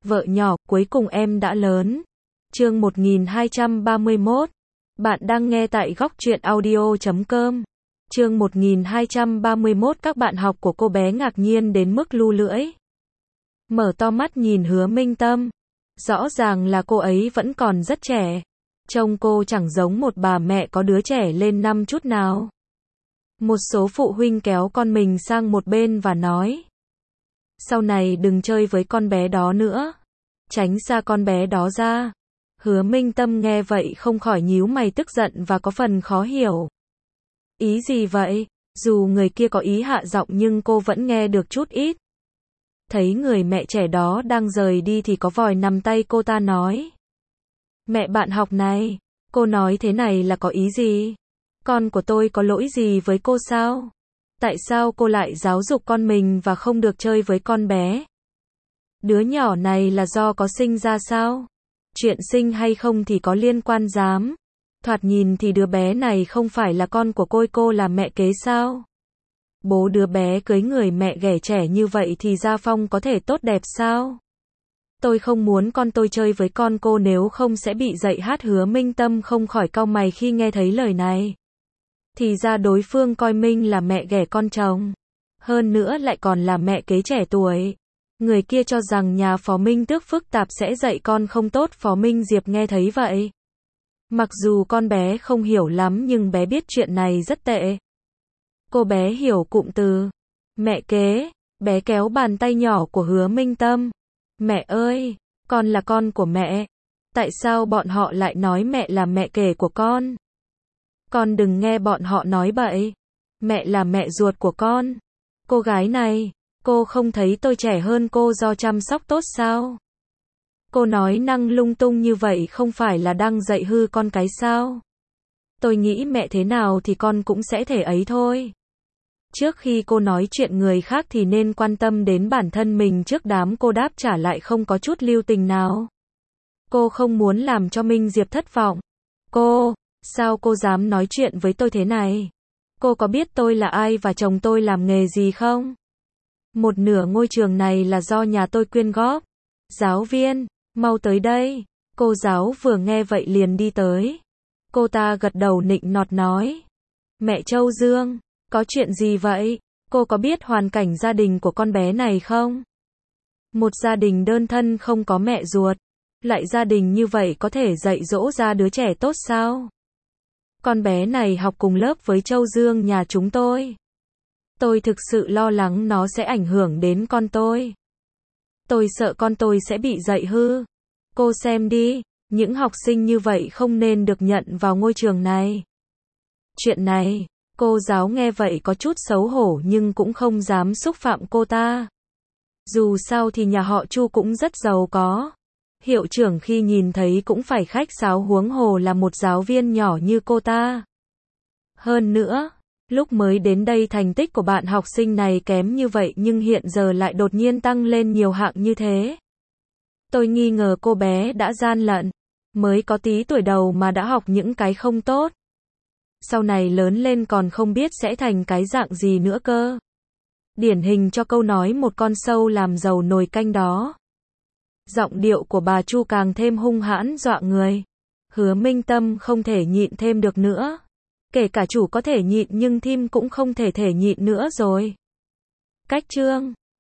Vợ nhỏ, cuối cùng em đã lớn. Chương 1231. Bạn đang nghe tại góc truyện audio.com. Chương 1231. Các bạn học của cô bé ngạc nhiên đến mức lu lưỡi. Mở to mắt nhìn Hứa Minh Tâm. Rõ ràng là cô ấy vẫn còn rất trẻ. Trông cô chẳng giống một bà mẹ có đứa trẻ lên năm chút nào. Một số phụ huynh kéo con mình sang một bên và nói: sau này đừng chơi với con bé đó nữa. Tránh xa con bé đó ra. Hứa Minh Tâm nghe vậy không khỏi nhíu mày tức giận và có phần khó hiểu. Ý gì vậy? Dù người kia có ý hạ giọng nhưng cô vẫn nghe được chút ít. Thấy người mẹ trẻ đó đang rời đi thì có vòi nằm tay cô ta nói: mẹ bạn học này, cô nói thế này là có ý gì? Con của tôi có lỗi gì với cô sao? Tại sao cô lại giáo dục con mình và không được chơi với con bé? Đứa nhỏ này là do có sinh ra sao? Chuyện sinh hay không thì có liên quan dám? Thoạt nhìn thì đứa bé này không phải là con của cô là mẹ kế sao? Bố đứa bé cưới người mẹ ghẻ trẻ như vậy thì gia phong có thể tốt đẹp sao? Tôi không muốn con tôi chơi với con cô nếu không sẽ bị dạy hát. Hứa Minh Tâm không khỏi cau mày khi nghe thấy lời này. Thì ra đối phương coi Minh là mẹ ghẻ con chồng. Hơn nữa lại còn là mẹ kế trẻ tuổi. Người kia cho rằng nhà Phó Minh Tước phức tạp sẽ dạy con không tốt. Phó Minh Diệp nghe thấy vậy. Mặc dù con bé không hiểu lắm nhưng bé biết chuyện này rất tệ. Cô bé hiểu cụm từ mẹ kế. Bé kéo bàn tay nhỏ của Hứa Minh Tâm. Mẹ ơi, con là con của mẹ. Tại sao bọn họ lại nói mẹ là mẹ kế của con? Con đừng nghe bọn họ nói bậy. Mẹ là mẹ ruột của con. Cô gái này, cô không thấy tôi trẻ hơn cô do chăm sóc tốt sao? Cô nói năng lung tung như vậy không phải là đang dạy hư con cái sao? Tôi nghĩ mẹ thế nào thì con cũng sẽ thể ấy thôi. Trước khi cô nói chuyện người khác thì nên quan tâm đến bản thân mình trước. Đám cô đáp trả lại không có chút lưu tình nào. Cô không muốn làm cho Minh Diệp thất vọng. Cô, sao cô dám nói chuyện với tôi thế này? Cô có biết tôi là ai và chồng tôi làm nghề gì không? Một nửa ngôi trường này là do nhà tôi quyên góp. Giáo viên, mau tới đây. Cô giáo vừa nghe vậy liền đi tới. Cô ta gật đầu nịnh nọt nói: mẹ Châu Dương, có chuyện gì vậy? Cô có biết hoàn cảnh gia đình của con bé này không? Một gia đình đơn thân không có mẹ ruột. Lại gia đình như vậy có thể dạy dỗ ra đứa trẻ tốt sao? Con bé này học cùng lớp với Châu Dương nhà chúng tôi. Tôi thực sự lo lắng nó sẽ ảnh hưởng đến con tôi. Tôi sợ con tôi sẽ bị dạy hư. Cô xem đi, những học sinh như vậy không nên được nhận vào ngôi trường này. Chuyện này, cô giáo nghe vậy có chút xấu hổ nhưng cũng không dám xúc phạm cô ta. Dù sao thì nhà họ Chu cũng rất giàu có. Hiệu trưởng khi nhìn thấy cũng phải khách sáo, huống hồ là một giáo viên nhỏ như cô ta. Hơn nữa, lúc mới đến đây thành tích của bạn học sinh này kém như vậy nhưng hiện giờ lại đột nhiên tăng lên nhiều hạng như thế. Tôi nghi ngờ cô bé đã gian lận. Mới có tí tuổi đầu mà đã học những cái không tốt. Sau này lớn lên còn không biết sẽ thành cái dạng gì nữa cơ. Điển hình cho câu nói một con sâu làm dầu nồi canh đó. Giọng điệu của bà Chu càng thêm hung hãn dọa người. Hứa Minh Tâm không thể nhịn thêm được nữa. Kể cả chủ có thể nhịn nhưng Thim cũng không thể nhịn nữa rồi. Cách chương